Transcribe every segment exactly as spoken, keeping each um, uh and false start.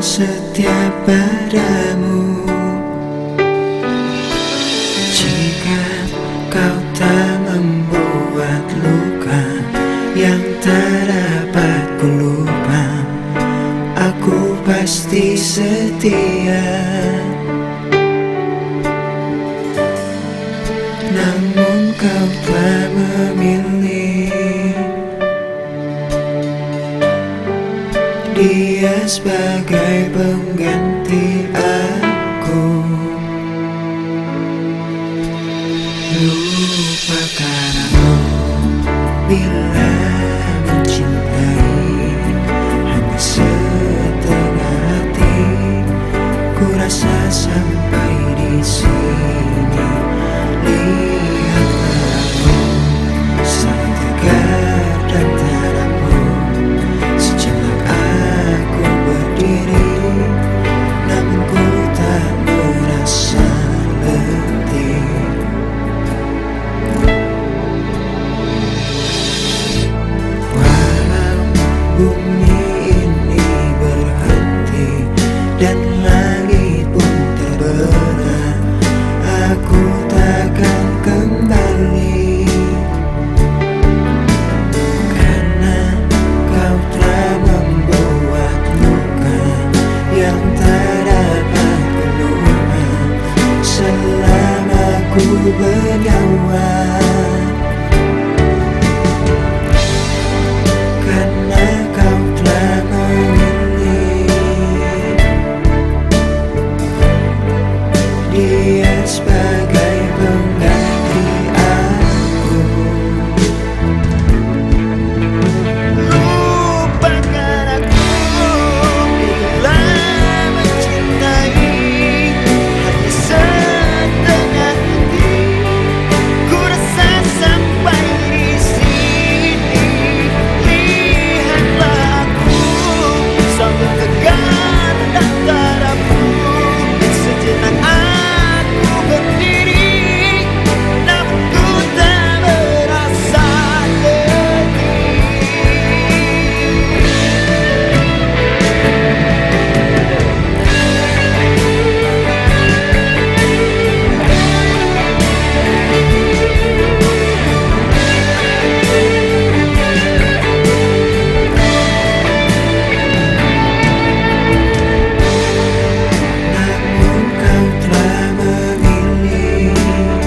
setia padamu. Jika kau tak membuat luka yang tak dapat ku lupa, aku pasti setia. Namun kau telah memilih dia sebagai pengganti aku. Lupakan aku bila mencintai hanya setengah hati. Ku rasa sampai di sini, lihatlah aku sangat tegar dan tak rapuh. Sejenak aku berdiri, namun ku tak merasa letih. Walau bumi ini berhenti dan langit pun terbelah, aku takkan kembali, karena kau telah membuat luka yang tak dapat ku lupa selama ku bernyawa. Karena kau telah memilih dia sebagai pengganti aku. Lupakan aku bila mencintai hanya setengah hati. Ku rasa sampai di sini, lihatlah aku selalu tegar dan tak rapuh. Sejenak aku berdiri, namun ku tak merasa letih. Namun kau telah memilih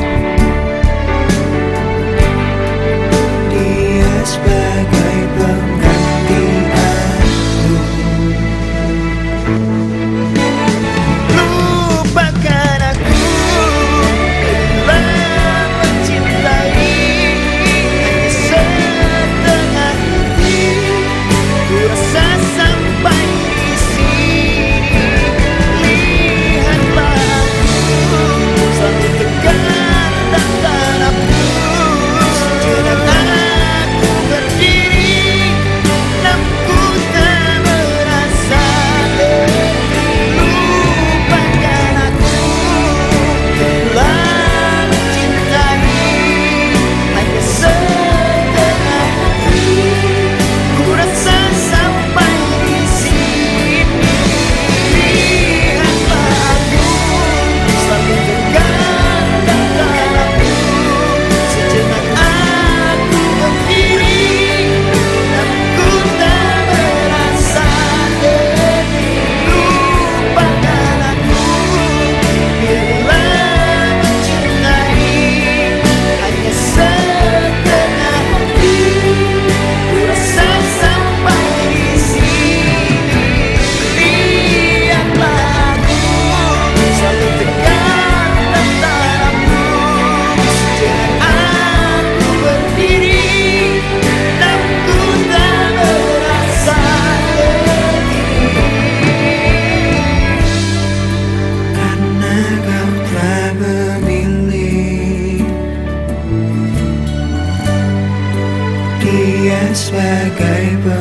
dia sebagai pengganti aku. Lupakan aku bila mencintai hanya setengah hati. Ku rasa sampai di sini, lihatlah aku selalu tegar dan tak rapuh. Sejenak aku berdiri, namun ku tak merasa letih. Lupakan aku bila mencintai hanya setengah hati. Ku rasa sampai di sini, lihatlah aku selalu tegar dan tak rapuh. Sejenak aku berdiri, namun ku tak merasa letih. Lupakan aku bila mencintai hanya setengah hati. Ku rasa sampai di sini, lihatlah aku selalu tegar dan tak rapuh. Sejenak aku berdiri, namun ku tak merasa letih. Karena kau telah memilih dia sebagai